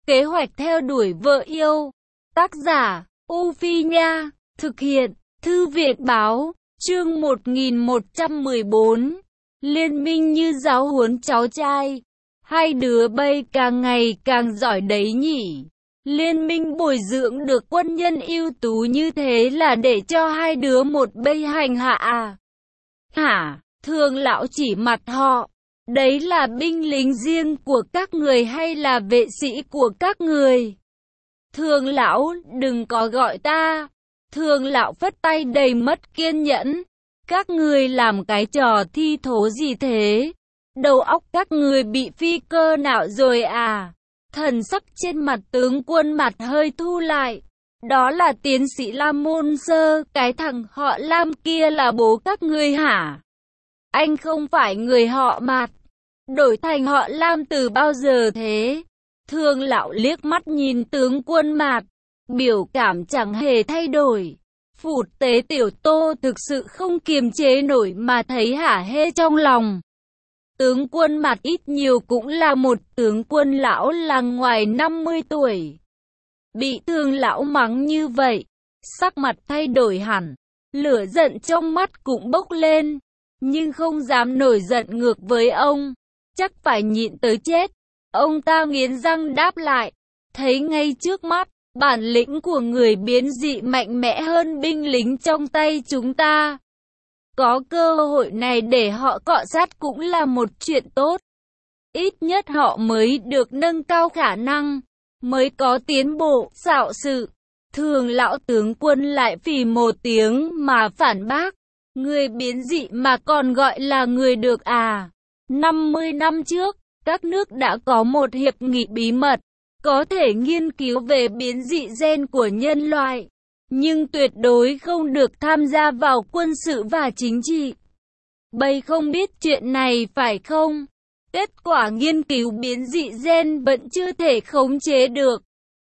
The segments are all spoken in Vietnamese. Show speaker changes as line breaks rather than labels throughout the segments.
Kế hoạch theo đuổi vợ yêu. Tác giả, U Phi Nha. Thực hiện, Thư viện Báo. Chương 1114. Liên minh như giáo huấn cháu trai. Hai đứa bay càng ngày càng giỏi đấy nhỉ. Liên minh bồi dưỡng được quân nhân ưu tú như thế là để cho hai đứa một bây hành hạ à? Hả? Thường lão chỉ mặt họ. Đấy là binh lính riêng của các người hay là vệ sĩ của các người? Thường lão, đừng có gọi ta. Thường lão phất tay đầy mất kiên nhẫn. Các người làm cái trò thi thố gì thế? Đầu óc các người bị phi cơ não rồi à? Thần sắc trên mặt tướng quân mặt hơi thu lại. Đó là tiến sĩ Lam Môn Sơ, cái thằng họ Lam kia là bố các ngươi hả? Anh không phải người họ Mạt, đổi thành họ Lam từ bao giờ thế? Thường lão liếc mắt nhìn tướng quân Mạt, biểu cảm chẳng hề thay đổi. Phụt Tế Tiểu Tô thực sự không kiềm chế nổi mà thấy hả hê trong lòng. Tướng quân Mạt ít nhiều cũng là một tướng quân lão làng ngoài 50 tuổi. Bị Thường lão mắng như vậy, sắc mặt thay đổi hẳn, lửa giận trong mắt cũng bốc lên, nhưng không dám nổi giận ngược với ông, chắc phải nhịn tới chết. Ông ta nghiến răng đáp lại, thấy ngay trước mắt, bản lĩnh của người biến dị mạnh mẽ hơn binh lính trong tay chúng ta. Có cơ hội này để họ cọ sát cũng là một chuyện tốt. Ít nhất họ mới được nâng cao khả năng, mới có tiến bộ, xạo sự. Thường lão tướng quân lại phì một tiếng mà phản bác. Người biến dị mà còn gọi là người được à? 50 năm trước, các nước đã có một hiệp nghị bí mật, có thể nghiên cứu về biến dị gen của nhân loại, nhưng tuyệt đối không được tham gia vào quân sự và chính trị. Bây không biết chuyện này phải không? Kết quả nghiên cứu biến dị gen vẫn chưa thể khống chế được.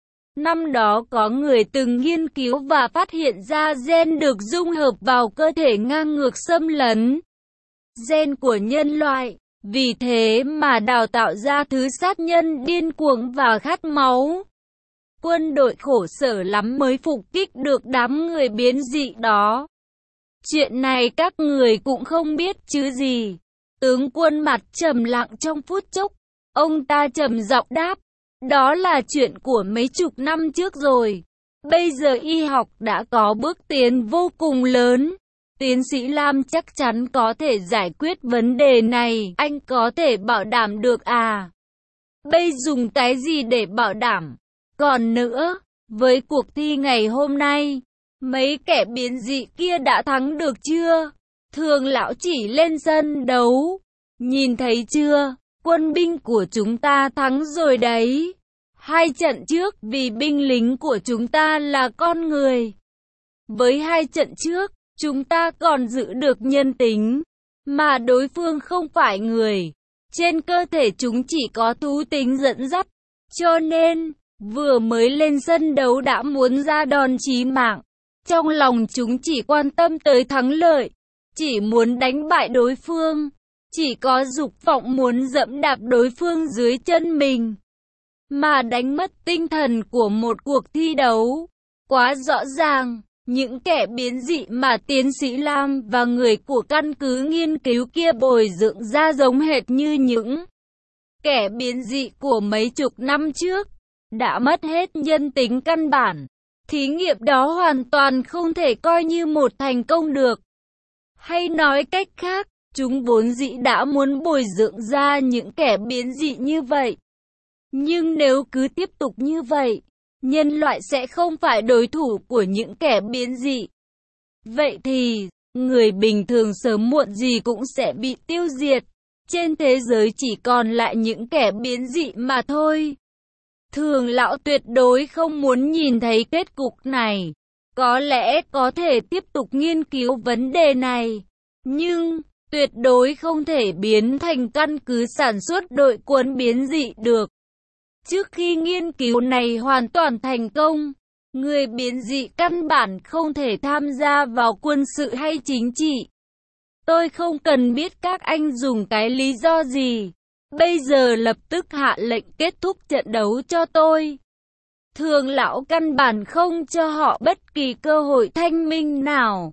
Năm đó có người từng nghiên cứu và phát hiện ra gen được dung hợp vào cơ thể ngang ngược xâm lấn gen của nhân loại. Vì thế mà đào tạo ra thứ sát nhân điên cuồng và khát máu. Quân đội khổ sở lắm mới phục kích được đám người biến dị đó. Chuyện này các người cũng không biết chứ gì. Tướng quân mặt trầm lặng trong phút chốc. Ông ta trầm giọng đáp. Đó là chuyện của mấy chục năm trước rồi. Bây giờ y học đã có bước tiến vô cùng lớn. Tiến sĩ Lam chắc chắn có thể giải quyết vấn đề này. Anh có thể bảo đảm được à? Bây dùng cái gì để bảo đảm? Còn nữa, với cuộc thi ngày hôm nay, mấy kẻ biến dị kia đã thắng được chưa? Thường lão chỉ lên sân đấu. Nhìn thấy chưa? Quân binh của chúng ta thắng rồi đấy. 2 trận trước vì binh lính của chúng ta là con người. Với 2 trận trước, chúng ta còn giữ được nhân tính, mà đối phương không phải người. Trên cơ thể chúng chỉ có thú tính dẫn dắt. Cho nên, vừa mới lên sân đấu đã muốn ra đòn chí mạng. Trong lòng chúng chỉ quan tâm tới thắng lợi, chỉ muốn đánh bại đối phương, chỉ có dục vọng muốn dẫm đạp đối phương dưới chân mình, mà đánh mất tinh thần của một cuộc thi đấu. Quá rõ ràng, những kẻ biến dị mà tiến sĩ Lam và người của căn cứ nghiên cứu kia bồi dưỡng ra giống hệt như những kẻ biến dị của mấy chục năm trước, đã mất hết nhân tính căn bản. Thí nghiệm đó hoàn toàn không thể coi như một thành công được. Hay nói cách khác, chúng vốn dĩ đã muốn bồi dưỡng ra những kẻ biến dị như vậy. Nhưng nếu cứ tiếp tục như vậy, nhân loại sẽ không phải đối thủ của những kẻ biến dị. Vậy thì, người bình thường sớm muộn gì cũng sẽ bị tiêu diệt. Trên thế giới chỉ còn lại những kẻ biến dị mà thôi. Thường lão tuyệt đối không muốn nhìn thấy kết cục này. Có lẽ có thể tiếp tục nghiên cứu vấn đề này, nhưng tuyệt đối không thể biến thành căn cứ sản xuất đội quân biến dị được. Trước khi nghiên cứu này hoàn toàn thành công, người biến dị căn bản không thể tham gia vào quân sự hay chính trị. Tôi không cần biết các anh dùng cái lý do gì. bây giờ lập tức hạ lệnh kết thúc trận đấu cho tôi. Thường lão căn bản không cho họ bất kỳ cơ hội thanh minh nào.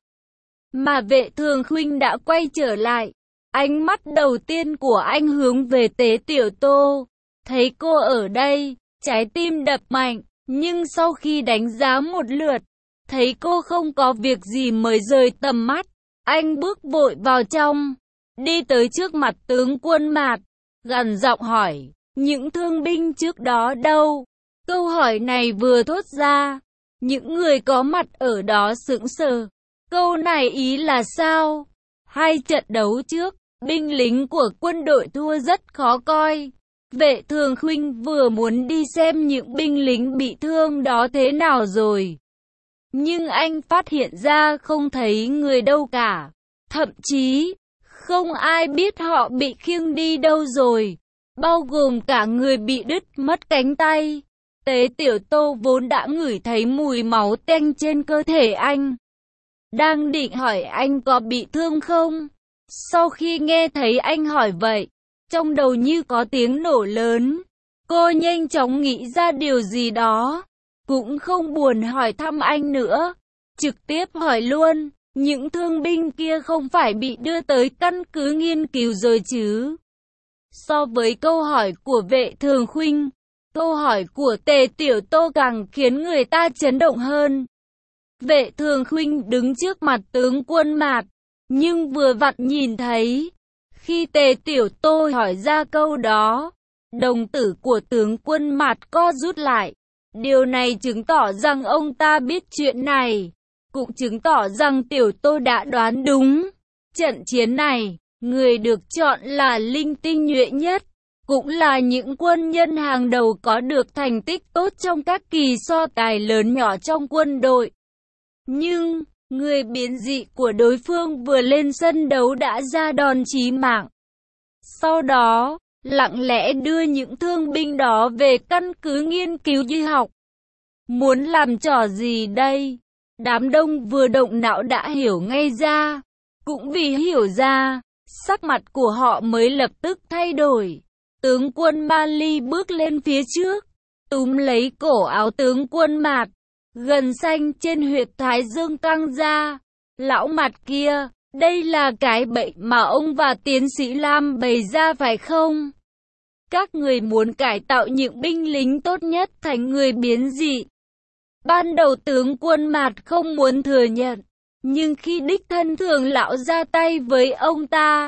Mà Vệ Thường Khuynh đã quay trở lại. Ánh mắt đầu tiên của anh hướng về Tế Tiểu Tô. Thấy cô ở đây, trái tim đập mạnh. Nhưng sau khi đánh giá một lượt, thấy cô không có việc gì mới rời tầm mắt. Anh bước vội vào trong, đi tới trước mặt tướng Quân Mạt, gằn giọng hỏi, những thương binh trước đó đâu? Câu hỏi này vừa thốt ra, những người có mặt ở đó sững sờ. Câu này ý là sao? Hai trận đấu trước, binh lính của quân đội thua rất khó coi. Vệ Thường Khuynh vừa muốn đi xem những binh lính bị thương đó thế nào rồi. Nhưng anh phát hiện ra không thấy người đâu cả. Thậm chí, không ai biết họ bị khiêng đi đâu rồi. Bao gồm cả người bị đứt mất cánh tay. Tế Tiểu Tô vốn đã ngửi thấy mùi máu tanh trên cơ thể anh. Đang định hỏi anh có bị thương không? Sau khi nghe thấy anh hỏi vậy, trong đầu như có tiếng nổ lớn. Cô nhanh chóng nghĩ ra điều gì đó. Cũng không buồn hỏi thăm anh nữa. Trực tiếp hỏi luôn, những thương binh kia không phải bị đưa tới căn cứ nghiên cứu rồi chứ? So với câu hỏi của Vệ Thường Khuynh, câu hỏi của Tề Tiểu Tô càng khiến người ta chấn động hơn. Vệ Thường Khuynh đứng trước mặt tướng Quân Mạt, nhưng vừa vặn nhìn thấy, khi Tề Tiểu Tô hỏi ra câu đó, đồng tử của tướng Quân Mạt co rút lại. Điều này chứng tỏ rằng ông ta biết chuyện này, cũng chứng tỏ rằng Tiểu Tô đã đoán đúng. Trận chiến này, người được chọn là linh tinh nhuệ nhất, cũng là những quân nhân hàng đầu có được thành tích tốt trong các kỳ so tài lớn nhỏ trong quân đội. Nhưng, người biến dị của đối phương vừa lên sân đấu đã ra đòn chí mạng. Sau đó, lặng lẽ đưa những thương binh đó về căn cứ nghiên cứu y học. Muốn làm trò gì đây? Đám đông vừa động não đã hiểu ngay ra. Cũng vì hiểu ra, sắc mặt của họ mới lập tức thay đổi. Tướng Quân Mali bước lên phía trước, túm lấy cổ áo tướng Quân Mạt, gần xanh trên huyệt thái dương căng ra. Lão Mạt kia, đây là cái bẫy mà ông và tiến sĩ Lam bày ra phải không? Các người muốn cải tạo những binh lính tốt nhất thành người biến dị. Ban đầu tướng Quân Mạt không muốn thừa nhận, nhưng khi đích thân Thường lão ra tay với ông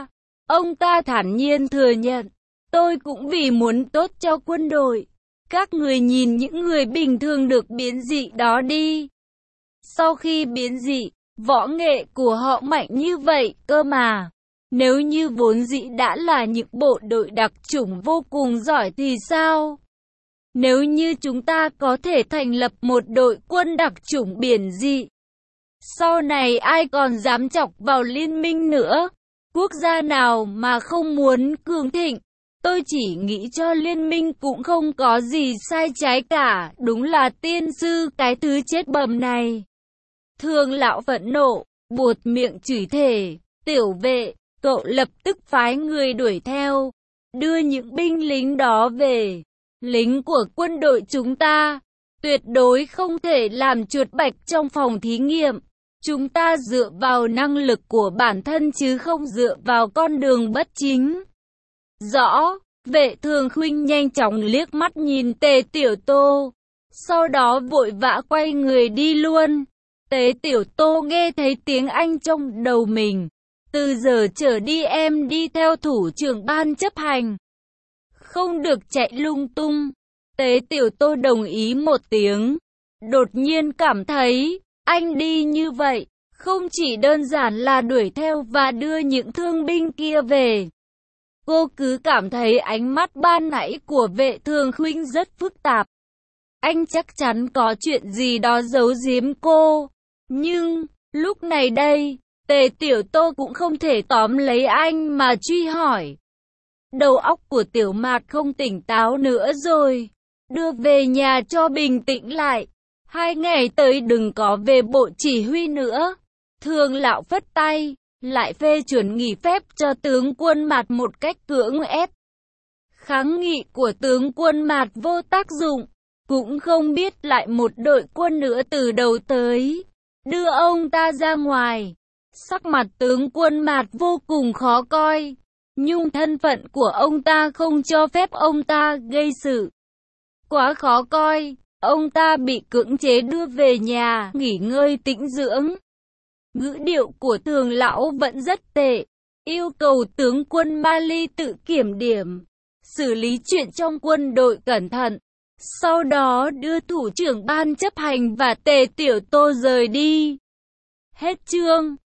ta thản nhiên thừa nhận, tôi cũng vì muốn tốt cho quân đội. Các người nhìn những người bình thường được biến dị đó đi. Sau khi biến dị, võ nghệ của họ mạnh như vậy cơ mà. Nếu như vốn dĩ đã là những bộ đội đặc chủng vô cùng giỏi thì sao? Nếu như chúng ta có thể thành lập một đội quân đặc chủng biển dị, sau này ai còn dám chọc vào liên minh nữa? Quốc gia nào mà không muốn cường thịnh? Tôi chỉ nghĩ cho liên minh cũng không có gì sai trái cả, đúng là tiên sư cái thứ chết bầm này. Thường lão phẫn nộ, buột miệng chửi thề, Tiểu Vệ, cậu lập tức phái người đuổi theo, đưa những binh lính đó về. Lính của quân đội chúng ta, tuyệt đối không thể làm chuột bạch trong phòng thí nghiệm. Chúng ta dựa vào năng lực của bản thân chứ không dựa vào con đường bất chính. Rõ, Vệ Thường Khuynh nhanh chóng liếc mắt nhìn Tề Tiểu Tô, sau đó vội vã quay người đi luôn. Tề Tiểu Tô nghe thấy tiếng Anh trong đầu mình. Từ giờ trở đi em đi theo thủ trưởng ban chấp hành, không được chạy lung tung. Tế Tiểu Tô đồng ý một tiếng. Đột nhiên cảm thấy, anh đi như vậy, không chỉ đơn giản là đuổi theo và đưa những thương binh kia về. Cô cứ cảm thấy ánh mắt ban nãy của Vệ Thường Khuynh rất phức tạp. Anh chắc chắn có chuyện gì đó giấu giếm cô. Nhưng, lúc này đây, Tề Tiểu Tô cũng không thể tóm lấy anh mà truy hỏi. Đầu óc của Tiểu Mạt không tỉnh táo nữa rồi. Đưa về nhà cho bình tĩnh lại. 2 ngày tới đừng có về bộ chỉ huy nữa. Thường lão phất tay, lại phê chuẩn nghỉ phép cho tướng Quân Mạt một cách cưỡng ép. Kháng nghị của tướng quân Mạt vô tác dụng, cũng không biết lại một đội quân nữa từ đầu tới, đưa ông ta ra ngoài. Sắc mặt tướng quân Mạt vô cùng khó coi, nhưng thân phận của ông ta không cho phép ông ta gây sự. Quá khó coi, ông ta bị cưỡng chế đưa về nhà, nghỉ ngơi tĩnh dưỡng. Ngữ điệu của Thường lão vẫn rất tệ, yêu cầu tướng quân Mali tự kiểm điểm, xử lý chuyện trong quân đội cẩn thận. Sau đó đưa thủ trưởng ban chấp hành và Tề Tiểu Tô rời đi. Hết chương.